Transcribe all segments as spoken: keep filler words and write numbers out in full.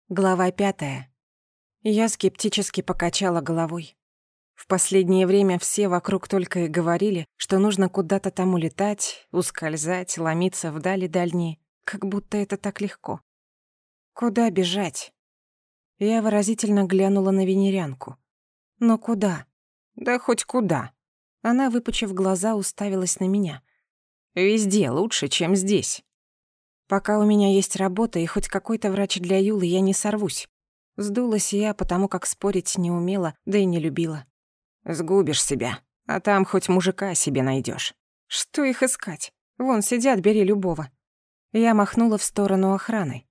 Глава пятая. Я скептически покачала головой. В последнее время все вокруг только и говорили, что нужно куда-то там улетать, ускользать, ломиться вдали дальние, как будто это так легко. Куда бежать? Я выразительно глянула на венерянку. Но куда? Да хоть куда. Она, выпучив глаза, уставилась на меня. Везде лучше, чем здесь. Пока у меня есть работа и хоть какой-то врач для Юлы, я не сорвусь. Сдулась я, потому как спорить не умела, да и не любила. Сгубишь себя, а там хоть мужика себе найдёшь. Что их искать? Вон сидят, бери любого. Я махнула в сторону охраны.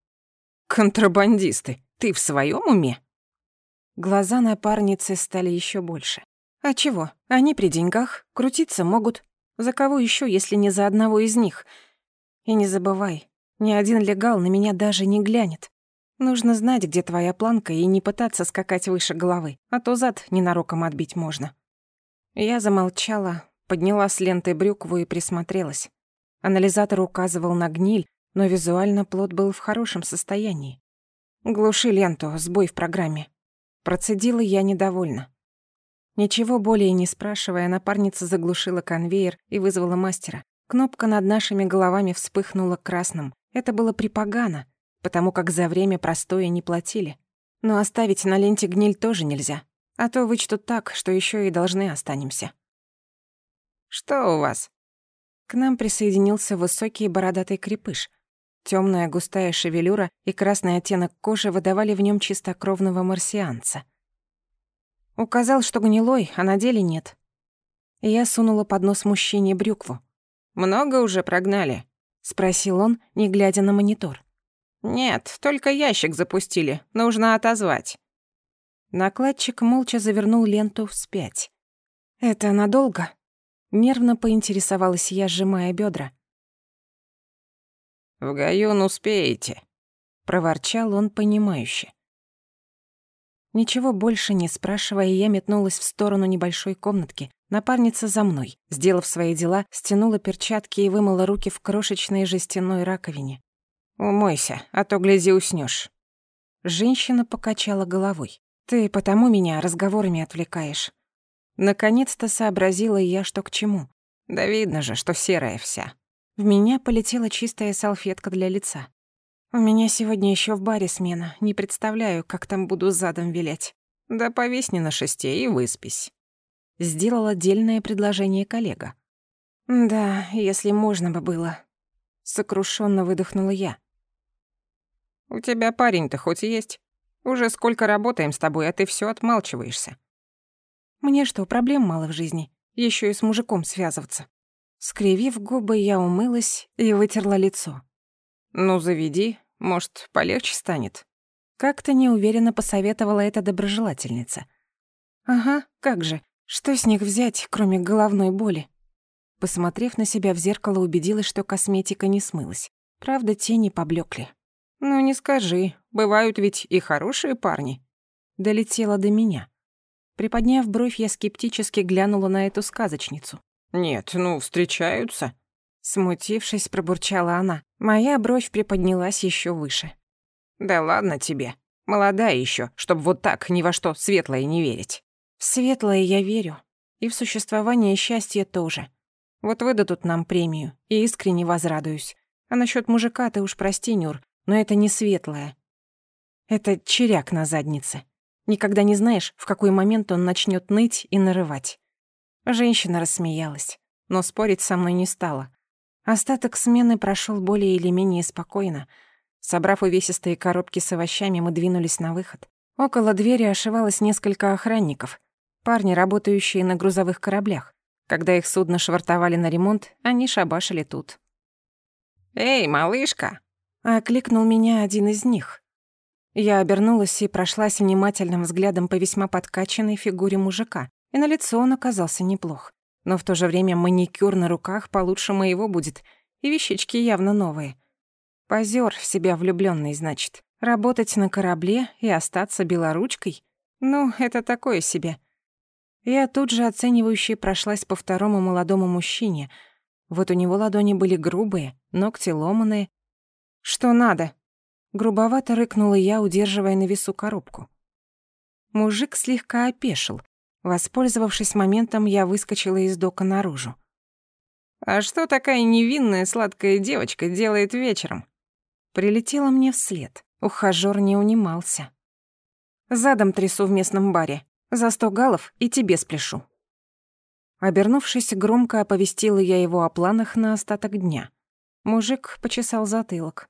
Контрабандисты, ты в своём уме? Глаза напарницы стали ещё больше. А чего? Они при деньгах, крутиться могут. За кого ещё, если не за одного из них? И не забывай, ни один легал на меня даже не глянет. Нужно знать, где твоя планка, и не пытаться скакать выше головы, а то зад ненароком отбить можно. Я замолчала, подняла с ленты брюкву и присмотрелась. Анализатор указывал на гниль, но визуально плод был в хорошем состоянии. «Глуши ленту, сбой в программе». Процедила я недовольно. Ничего более не спрашивая, напарница заглушила конвейер и вызвала мастера. Кнопка над нашими головами вспыхнула красным. Это было припогано, потому как за время простоя не платили. Но оставить на ленте гниль тоже нельзя, а то вычтут так, что ещё и должны останемся. «Что у вас?» К нам присоединился высокий бородатый крепыш. Тёмная густая шевелюра и красный оттенок кожи выдавали в нём чистокровного марсианца. Указал, что гнилой, а на деле нет. Я сунула под нос мужчине брюкву. «Много уже прогнали?» — спросил он, не глядя на монитор. «Нет, только ящик запустили, нужно отозвать». Накладчик молча завернул ленту вспять. «Это надолго?» — нервно поинтересовалась я, сжимая бедра. «В Гаюн успеете», — проворчал он понимающе. Ничего больше не спрашивая, я метнулась в сторону небольшой комнатки. Напарница за мной, сделав свои дела, стянула перчатки и вымыла руки в крошечной жестяной раковине. «Умойся, а то, гляди, уснёшь». Женщина покачала головой. «Ты потому меня разговорами отвлекаешь». Наконец-то сообразила я, что к чему. Да видно же, что серая вся. В меня полетела чистая салфетка для лица. У меня сегодня ещё в баре смена. Не представляю, как там буду задом вилять. Да повисни на шесте и выспись. Сделал отдельное предложение коллега. Да, если можно бы было. Сокрушённо выдохнула я. У тебя парень-то хоть есть? Уже сколько работаем с тобой, а ты всё отмалчиваешься. Мне что, проблем мало в жизни? Ещё и с мужиком связываться. Скривив губы, я умылась и вытерла лицо. Ну, заведи. Может, полегче станет?» Как-то неуверенно посоветовала эта доброжелательница. «Ага, как же. Что с них взять, кроме головной боли?» Посмотрев на себя в зеркало, убедилась, что косметика не смылась. Правда, тени поблёкли. «Ну, не скажи. Бывают ведь и хорошие парни». Долетела до меня. Приподняв бровь, я скептически глянула на эту сказочницу. «Нет, ну, встречаются». Смутившись, пробурчала она. Моя бровь приподнялась ещё выше. «Да ладно тебе. Молодая ещё, чтоб вот так ни во что светлое не верить». В светлое я верю. И в существование счастья тоже. Вот выдадут нам премию, и искренне возрадуюсь. А насчёт мужика ты уж прости, Нюр, но это не светлое. Это черяк на заднице. Никогда не знаешь, в какой момент он начнёт ныть и нарывать. Женщина рассмеялась, но спорить со мной не стала. Остаток смены прошёл более или менее спокойно. Собрав увесистые коробки с овощами, мы двинулись на выход. Около двери ошивалось несколько охранников, парни, работающие на грузовых кораблях. Когда их судно швартовали на ремонт, они шабашили тут. «Эй, малышка!» — окликнул меня один из них. Я обернулась и прошлась внимательным взглядом по весьма подкачанной фигуре мужика, и на лицо он оказался неплох. Но в то же время маникюр на руках получше моего будет, и вещички явно новые. Позёр в себя влюблённый, значит. Работать на корабле и остаться белоручкой? Ну, это такое себе. Я тут же оценивающе прошлась по второму молодому мужчине. Вот у него ладони были грубые, ногти ломаные. «Что надо?» Грубовато рыкнула я, удерживая на весу коробку. Мужик слегка опешил. Воспользовавшись моментом, я выскочила из дока наружу. «А что такая невинная сладкая девочка делает вечером?» Прилетела мне вслед. Ухажёр не унимался. «Задом трясу в местном баре. За сто галлов и тебе спляшу». Обернувшись, громко оповестила я его о планах на остаток дня. Мужик почесал затылок.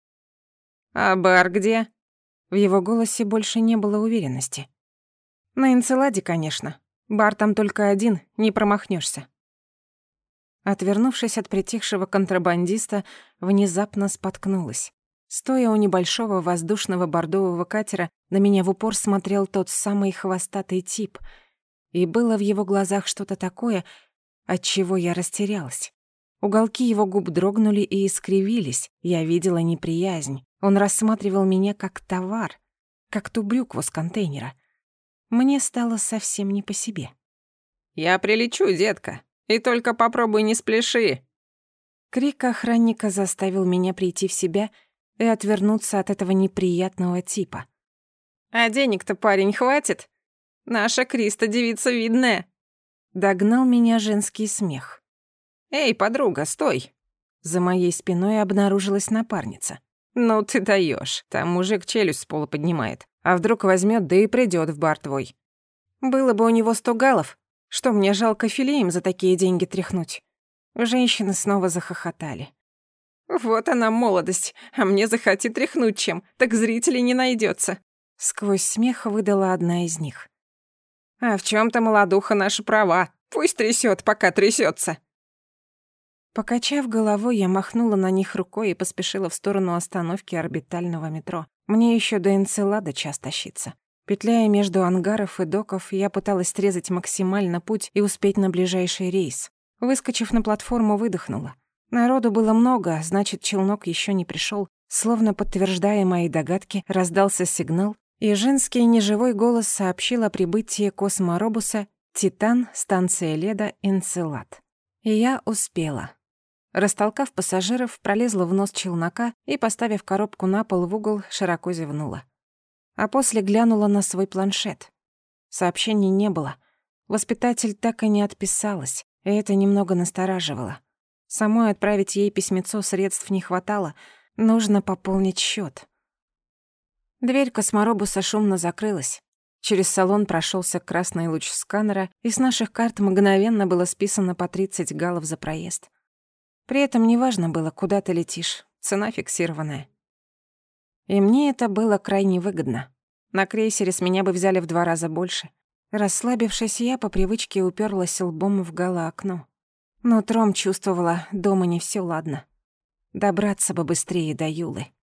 «А бар где?» В его голосе больше не было уверенности. «На Энцеладе, конечно. Бар там только один, не промахнешься». Отвернувшись от притихшего контрабандиста, внезапно споткнулась. Стоя у небольшого воздушного бордового катера, на меня в упор смотрел тот самый хвостатый тип, и было в его глазах что-то такое, от чего я растерялась. Уголки его губ дрогнули и искривились, я видела неприязнь. Он рассматривал меня как товар, как ту брюкву с контейнера. Мне стало совсем не по себе. «Я прилечу, детка, и только попробуй не спляши!» Крик охранника заставил меня прийти в себя и отвернуться от этого неприятного типа. «А денег-то, парень, хватит? Наша Криста девица видная!» Догнал меня женский смех. «Эй, подруга, стой!» За моей спиной обнаружилась напарница. «Ну ты даёшь, там мужик челюсть с пола поднимает. А вдруг возьмёт, да и придёт в бар твой. Было бы у него сто галлов, что мне жалко филеем за такие деньги тряхнуть». Женщины снова захохотали. «Вот она молодость, а мне захотит тряхнуть чем, так зрителей не найдётся». Сквозь смех выдала одна из них. «А в чём-то молодуха наша права, пусть трясёт, пока трясётся». Покачав головой, я махнула на них рукой и поспешила в сторону остановки орбитального метро. Мне ещё до Энцелада час тащиться. Петляя между ангаров и доков, я пыталась срезать максимально путь и успеть на ближайший рейс. Выскочив на платформу, выдохнула. Народу было много, значит, челнок ещё не пришёл. Словно подтверждая мои догадки, раздался сигнал, и женский неживой голос сообщил о прибытии косморобуса «Титан», станция Леда, Энцелад. И я успела. Растолкав пассажиров, пролезла в нос челнока и, поставив коробку на пол в угол, широко зевнула. А после глянула на свой планшет. Сообщений не было. Воспитатель так и не отписалась, и это немного настораживало. Самой отправить ей письмецо средств не хватало, нужно пополнить счёт. Дверь косморобуса шумно закрылась. Через салон прошёлся красный луч сканера, и с наших карт мгновенно было списано по тридцать галлов за проезд. При этом неважно было, куда ты летишь, цена фиксированная. И мне это было крайне выгодно. На крейсере с меня бы взяли в два раза больше. Расслабившись, я по привычке уперлась лбом в гало-окно. Нутром чувствовала, дома не всё ладно. Добраться бы быстрее до Юлы.